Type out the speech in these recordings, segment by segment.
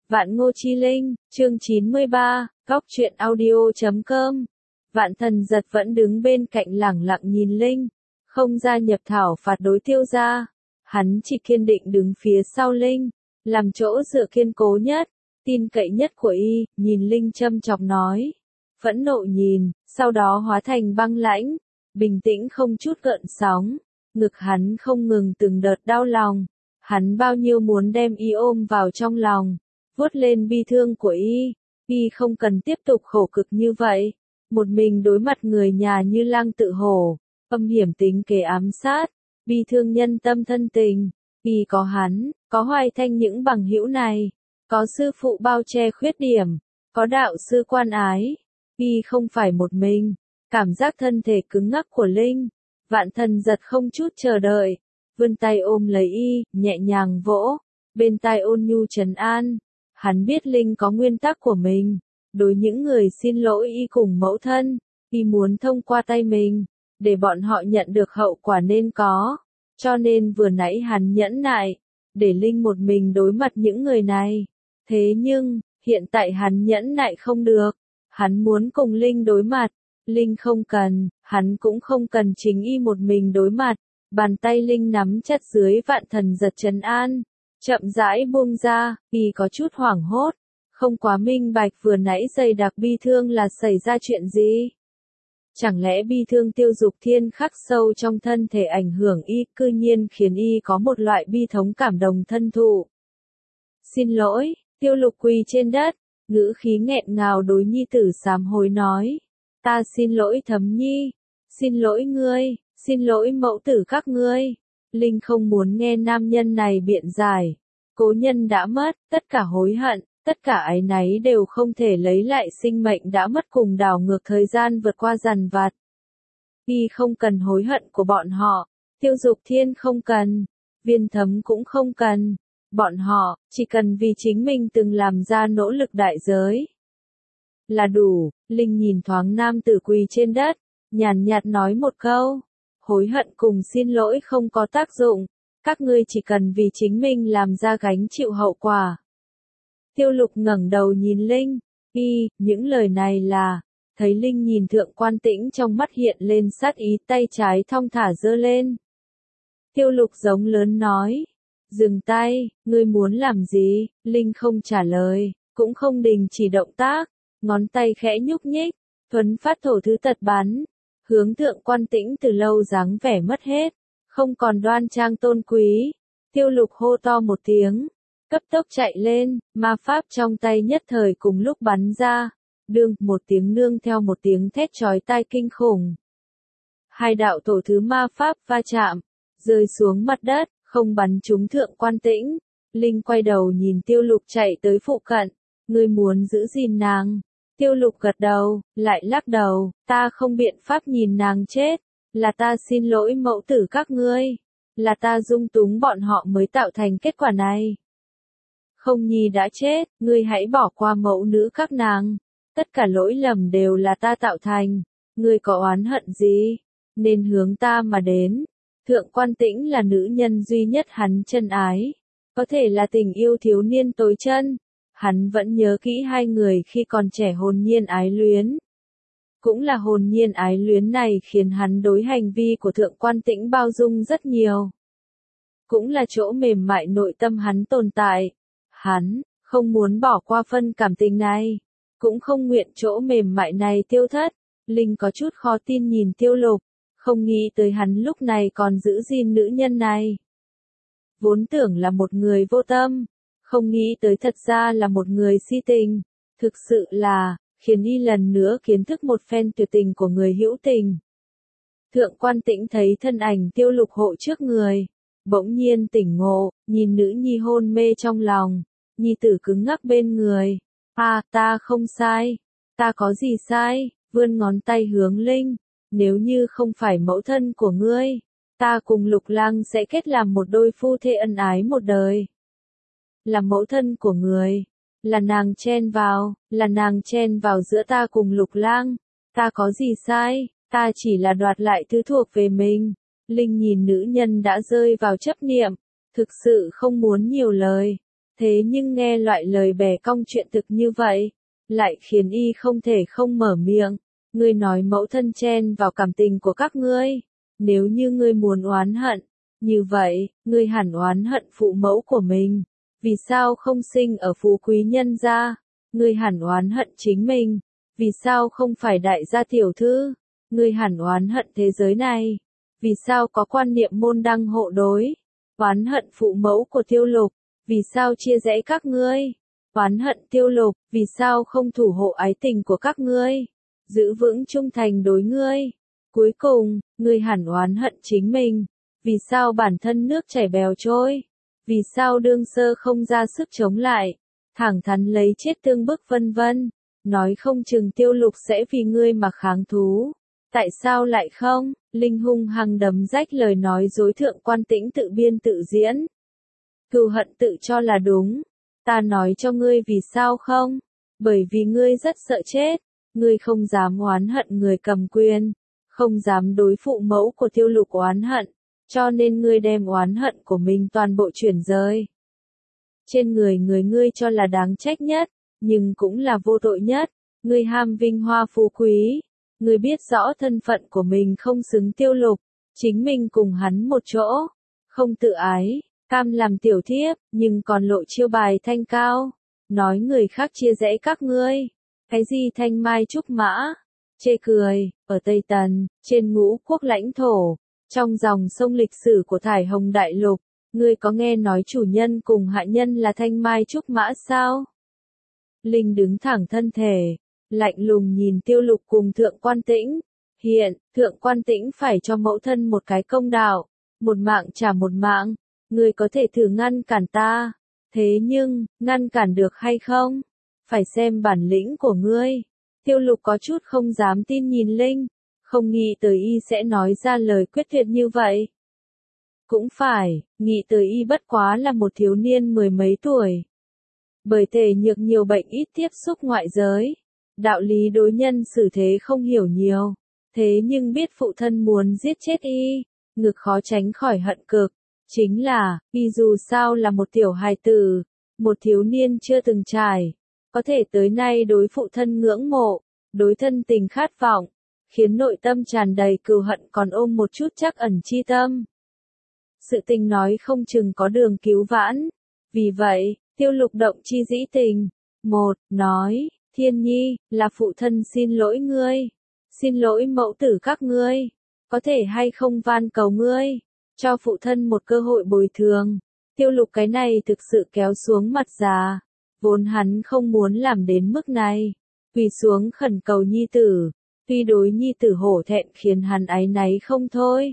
Vạn Ngô Chi Linh, chương 93, Góc truyện audio.com. Vạn Thần Giật vẫn đứng bên cạnh lẳng lặng nhìn Linh, không gia nhập thảo phạt đối Tiêu gia. Hắn chỉ kiên định đứng phía sau Linh, làm chỗ dựa kiên cố nhất, tin cậy nhất của y, nhìn Linh châm chọc nói. Phẫn nộ nhìn, sau đó hóa thành băng lãnh, bình tĩnh không chút gợn sóng. Ngực hắn không ngừng từng đợt đau lòng, hắn bao nhiêu muốn đem y ôm vào trong lòng, vuốt lên bi thương của y không cần tiếp tục khổ cực như vậy, một mình đối mặt người nhà như lang tự hổ, âm hiểm tính kế ám sát, bi thương nhân tâm thân tình, y có hắn, có Hoài Thanh những bằng hữu này, có sư phụ bao che khuyết điểm, có đạo sư quan ái, y không phải một mình. Cảm giác thân thể cứng ngắc của Linh, Vạn Thần Giật không chút chờ đợi, vươn tay ôm lấy y, nhẹ nhàng vỗ, bên tai ôn nhu trấn an. Hắn biết Linh có nguyên tắc của mình, đối những người xin lỗi y cùng mẫu thân, y muốn thông qua tay mình, để bọn họ nhận được hậu quả nên có, cho nên vừa nãy hắn nhẫn nại, để Linh một mình đối mặt những người này. Thế nhưng, hiện tại hắn nhẫn nại không được, hắn muốn cùng Linh đối mặt. Linh không cần, hắn cũng không cần chính y một mình đối mặt. Bàn tay Linh nắm chặt dưới Vạn Thần Giật trấn an, chậm rãi buông ra, y có chút hoảng hốt, không quá minh bạch vừa nãy dày đặc bi thương là xảy ra chuyện gì. Chẳng lẽ bi thương Tiêu Dục Thiên khắc sâu trong thân thể ảnh hưởng y, cư nhiên khiến y có một loại bi thống cảm đồng thân thụ. Xin lỗi, Tiêu Lục quỳ trên đất, ngữ khí nghẹn ngào đối nhi tử sám hối nói. Ta xin lỗi Thấm Nhi, xin lỗi ngươi, xin lỗi mẫu tử các ngươi. Linh không muốn nghe nam nhân này biện giải. Cố nhân đã mất, tất cả hối hận, tất cả áy náy đều không thể lấy lại sinh mệnh đã mất cùng đảo ngược thời gian vượt qua dằn vặt. Y không cần hối hận của bọn họ, Tiêu Dục Thiên không cần, Viên Thấm cũng không cần. Bọn họ, chỉ cần vì chính mình từng làm ra nỗ lực đại giới. Là đủ. Linh nhìn thoáng nam tử quỳ trên đất, nhàn nhạt nói một câu. Hối hận cùng xin lỗi không có tác dụng, các ngươi chỉ cần vì chính mình làm ra gánh chịu hậu quả. Tiêu Lục ngẩng đầu nhìn Linh, những lời này là, thấy Linh nhìn Thượng Quan Tĩnh trong mắt hiện lên sát ý, tay trái thong thả giơ lên. Tiêu Lục giống lớn nói, dừng tay, ngươi muốn làm gì? Linh không trả lời, cũng không đình chỉ động tác, ngón tay khẽ nhúc nhích, thuấn phát thổ thứ tật bắn, hướng Thượng Quan Tĩnh từ lâu dáng vẻ mất hết, không còn đoan trang tôn quý. Tiêu Lục hô to một tiếng, cấp tốc chạy lên, ma pháp trong tay nhất thời cùng lúc bắn ra, đương, một tiếng nương theo một tiếng thét chói tai kinh khủng. Hai đạo thổ thứ ma pháp va chạm, rơi xuống mặt đất, không bắn trúng Thượng Quan Tĩnh. Linh quay đầu nhìn Tiêu Lục chạy tới phụ cận, ngươi muốn giữ gìn nàng. Tiêu Lục gật đầu, lại lắc đầu, ta không biện pháp nhìn nàng chết, là ta xin lỗi mẫu tử các ngươi, là ta dung túng bọn họ mới tạo thành kết quả này. Không Nhi đã chết, ngươi hãy bỏ qua mẫu nữ các nàng, tất cả lỗi lầm đều là ta tạo thành, ngươi có oán hận gì, nên hướng ta mà đến. Thượng Quan Tĩnh là nữ nhân duy nhất hắn chân ái, có thể là tình yêu thiếu niên tối chân. Hắn vẫn nhớ kỹ hai người khi còn trẻ hồn nhiên ái luyến. Cũng là hồn nhiên ái luyến này khiến hắn đối hành vi của Thượng Quan Tĩnh bao dung rất nhiều. Cũng là chỗ mềm mại nội tâm hắn tồn tại. Hắn không muốn bỏ qua phân cảm tình này, cũng không nguyện chỗ mềm mại này tiêu thất. Linh có chút khó tin nhìn Tiêu Lục, không nghĩ tới hắn lúc này còn giữ gìn nữ nhân này. Vốn tưởng là một người vô tâm, không nghĩ tới thật ra là một người si tình, thực sự là, khiến y lần nữa kiến thức một phen tuyệt tình của người hữu tình. Thượng Quan Tĩnh thấy thân ảnh Tiêu Lục hộ trước người, bỗng nhiên tỉnh ngộ, nhìn nữ nhi hôn mê trong lòng, nhi tử cứng ngắc bên người. Ta không sai, ta có gì sai, vươn ngón tay hướng Linh, nếu như không phải mẫu thân của ngươi, ta cùng Lục Lang sẽ kết làm một đôi phu thê ân ái một đời. Là mẫu thân của người, là nàng chen vào giữa ta cùng Lục Lang, ta có gì sai, ta chỉ là đoạt lại thứ thuộc về mình. Linh nhìn nữ nhân đã rơi vào chấp niệm, thực sự không muốn nhiều lời, Thế nhưng nghe loại lời bè cong chuyện thực như vậy, lại khiến y không thể không mở miệng. Ngươi nói mẫu thân chen vào cảm tình của các ngươi. Nếu như ngươi muốn oán hận, như vậy, ngươi hẳn oán hận phụ mẫu của mình. Vì sao không sinh ở phú quý nhân gia? Ngươi hẳn oán hận chính mình. Vì sao không phải đại gia tiểu thư? Ngươi hẳn oán hận thế giới này. Vì sao có quan niệm môn đăng hộ đối? Oán hận phụ mẫu của Tiêu Lục. Vì sao chia rẽ các ngươi? Oán hận Tiêu Lục. Vì sao không thủ hộ ái tình của các ngươi? Giữ vững trung thành đối ngươi. Cuối cùng, ngươi hẳn oán hận chính mình. Vì sao bản thân nước chảy bèo trôi? Vì sao đương sơ không ra sức chống lại? Thẳng thắn lấy chết tương bức vân vân. Nói không chừng Tiêu Lục sẽ vì ngươi mà kháng thú. Tại sao lại không? Linh hung hăng đấm rách lời nói dối Thượng Quan Tĩnh tự biên tự diễn. Cừu hận tự cho là đúng. Ta nói cho ngươi vì sao không? Bởi vì ngươi rất sợ chết. Ngươi không dám oán hận người cầm quyền. Không dám đối phụ mẫu của Tiêu Lục oán hận. Cho nên ngươi đem oán hận của mình toàn bộ chuyển rơi trên người ngươi cho là đáng trách nhất, nhưng cũng là vô tội nhất. Ngươi ham vinh hoa phú quý. Ngươi biết rõ thân phận của mình không xứng Tiêu Lục. Chính mình cùng hắn một chỗ. Không tự ái, cam làm tiểu thiếp, nhưng còn lộ chiêu bài thanh cao. Nói người khác chia rẽ các ngươi. Cái gì thanh mai trúc mã? Chê cười, ở Tây Tần, trên ngũ quốc lãnh thổ, trong dòng sông lịch sử của Thải Hồng Đại Lục, ngươi có nghe nói chủ nhân cùng hạ nhân là thanh mai trúc mã sao? Linh đứng thẳng thân thể, lạnh lùng nhìn Tiêu Lục cùng Thượng Quan Tĩnh. Hiện, Thượng Quan Tĩnh phải cho mẫu thân một cái công đạo, một mạng trả một mạng. Ngươi có thể thử ngăn cản ta, thế nhưng, ngăn cản được hay không? Phải xem bản lĩnh của ngươi. Tiêu Lục có chút không dám tin nhìn Linh, không nghĩ tới y sẽ nói ra lời quyết tuyệt như vậy. Cũng phải, nghĩ tới y bất quá là một thiếu niên mười mấy tuổi. Bởi thể nhược nhiều bệnh ít tiếp xúc ngoại giới. Đạo lý đối nhân xử thế không hiểu nhiều. Thế nhưng biết phụ thân muốn giết chết y, ngực khó tránh khỏi hận cực. Chính là, y dù sao là một tiểu hài tử, một thiếu niên chưa từng trải. Có thể tới nay đối phụ thân ngưỡng mộ, đối thân tình khát vọng, khiến nội tâm tràn đầy cừu hận còn ôm một chút trắc ẩn chi tâm. Sự tình nói không chừng có đường cứu vãn. Vì vậy, Tiêu Lục động chi dĩ tình. Một, nói, Thiên Nhi, là phụ thân xin lỗi ngươi. Xin lỗi mẫu tử các ngươi. Có thể hay không van cầu ngươi, cho phụ thân một cơ hội bồi thường. Tiêu Lục cái này thực sự kéo xuống mặt già. Vốn hắn không muốn làm đến mức này. Quỳ xuống khẩn cầu nhi tử. Tuy đối nhi tử hổ thẹn khiến hắn áy náy không thôi.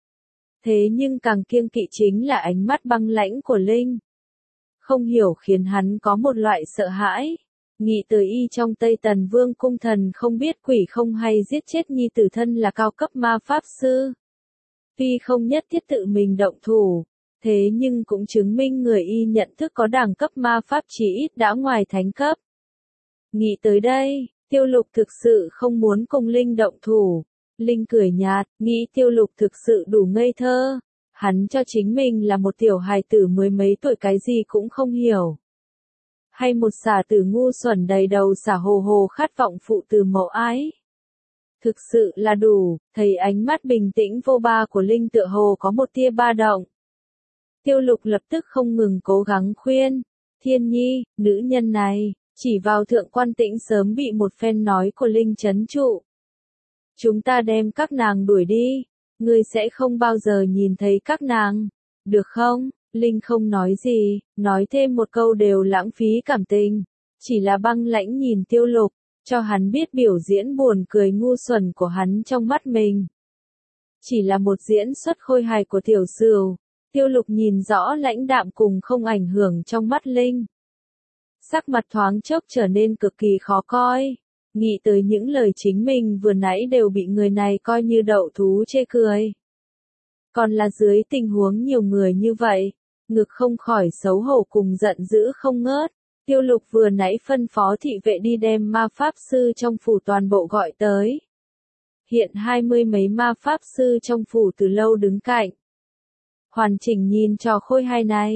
Thế nhưng càng kiêng kỵ chính là ánh mắt băng lãnh của Linh. Không hiểu khiến hắn có một loại sợ hãi. Nghĩ tới y trong Tây Tần Vương cung thần không biết quỷ không hay giết chết nhi tử thân là cao cấp ma pháp sư. Tuy không nhất thiết tự mình động thủ, thế nhưng cũng chứng minh người y nhận thức có đẳng cấp ma pháp chỉ ít đã ngoài thánh cấp. Nghĩ tới đây, Tiêu Lục thực sự không muốn cùng Linh động thủ. Linh cười nhạt, nghĩ Tiêu Lục thực sự đủ ngây thơ. Hắn cho chính mình là một tiểu hài tử mới mấy tuổi cái gì cũng không hiểu. Hay một xả tử ngu xuẩn đầy đầu xả hồ hồ khát vọng phụ từ mẫu ái. Thực sự là đủ, thấy ánh mắt bình tĩnh vô ba của Linh tựa hồ có một tia ba động. Tiêu Lục lập tức không ngừng cố gắng khuyên. Thiên Nhi, nữ nhân này, chỉ vào Thượng Quan Tĩnh sớm bị một phen nói của Linh trấn trụ. Chúng ta đem các nàng đuổi đi, ngươi sẽ không bao giờ nhìn thấy các nàng, được không? Linh không nói gì, nói thêm một câu đều lãng phí cảm tình, chỉ là băng lãnh nhìn Tiêu Lục, cho hắn biết biểu diễn buồn cười ngu xuẩn của hắn trong mắt mình. Chỉ là một diễn xuất khôi hài của tiểu sửu, Tiêu Lục nhìn rõ lãnh đạm cùng không ảnh hưởng trong mắt Linh. Sắc mặt thoáng chốc trở nên cực kỳ khó coi. Nghĩ tới những lời chính mình vừa nãy đều bị người này coi như đậu thú chê cười. Còn là dưới tình huống nhiều người như vậy, ngực không khỏi xấu hổ cùng giận dữ không ngớt. Tiêu Lục vừa nãy phân phó thị vệ đi đem ma pháp sư trong phủ toàn bộ gọi tới. Hiện 20 mấy ma pháp sư trong phủ từ lâu đứng cạnh. Hoàn chỉnh nhìn trò khôi hài này,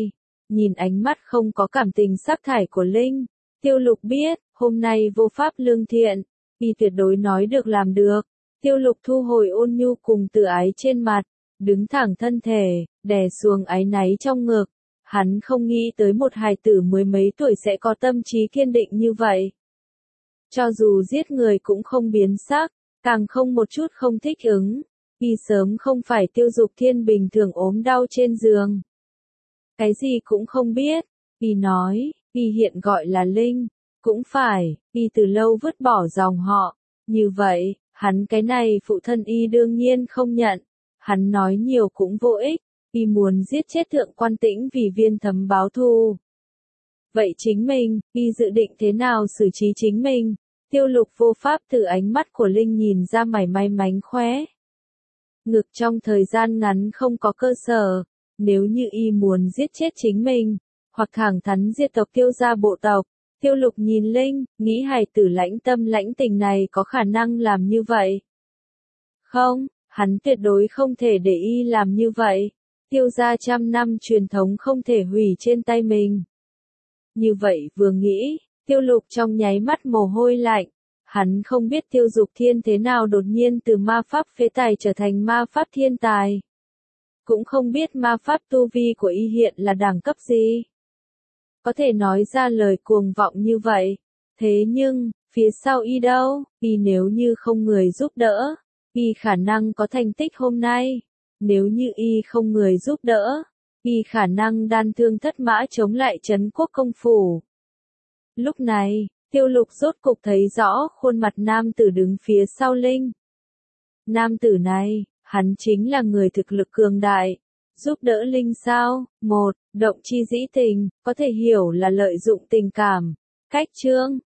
nhìn ánh mắt không có cảm tình sắc thải của Linh. Tiêu Lục biết, hôm nay vô pháp lương thiện, y tuyệt đối nói được làm được. Tiêu Lục thu hồi ôn nhu cùng tự ái trên mặt, đứng thẳng thân thể, đè xuống áy náy trong ngực. Hắn không nghĩ tới một hài tử mới mấy tuổi sẽ có tâm trí kiên định như vậy. Cho dù giết người cũng không biến sắc, càng không một chút không thích ứng. Y sớm không phải Tiêu Dục Thiên bình thường ốm đau trên giường. Cái gì cũng không biết, y nói, y hiện gọi là Linh, cũng phải, y từ lâu vứt bỏ dòng họ. Như vậy, hắn cái này phụ thân y đương nhiên không nhận. Hắn nói nhiều cũng vô ích, y muốn giết chết Thượng Quan Tĩnh vì Viên Thấm báo thù. Vậy chính mình, y dự định thế nào xử trí chính mình? Tiêu Lục vô pháp từ ánh mắt của Linh nhìn ra mảy may mánh khóe. Ngực trong thời gian ngắn không có cơ sở, nếu như y muốn giết chết chính mình, hoặc thẳng thắn diệt tộc Tiêu gia bộ tộc. Tiêu Lục nhìn Linh, nghĩ hài tử lãnh tâm lãnh tình này có khả năng làm như vậy. Không, hắn tuyệt đối không thể để y làm như vậy. Tiêu gia trăm năm truyền thống không thể hủy trên tay mình. Như vậy vừa nghĩ, Tiêu Lục trong nháy mắt mồ hôi lạnh. Hắn không biết Tiêu Dục Thiên thế nào đột nhiên từ ma pháp phế tài trở thành ma pháp thiên tài. Cũng không biết ma pháp tu vi của y hiện là đẳng cấp gì. Có thể nói ra lời cuồng vọng như vậy. Thế nhưng, phía sau y đâu, y nếu như không người giúp đỡ, y khả năng có thành tích hôm nay. Nếu như y không người giúp đỡ, y khả năng đan thương thất mã chống lại Trấn Quốc công phủ. Lúc này, Tiêu Lục rốt cục thấy rõ khuôn mặt nam tử đứng phía sau Linh. Nam tử này, hắn chính là người thực lực cường đại. Giúp đỡ Linh sao? Một, động chi dĩ tình, có thể hiểu là lợi dụng tình cảm. Cách chương,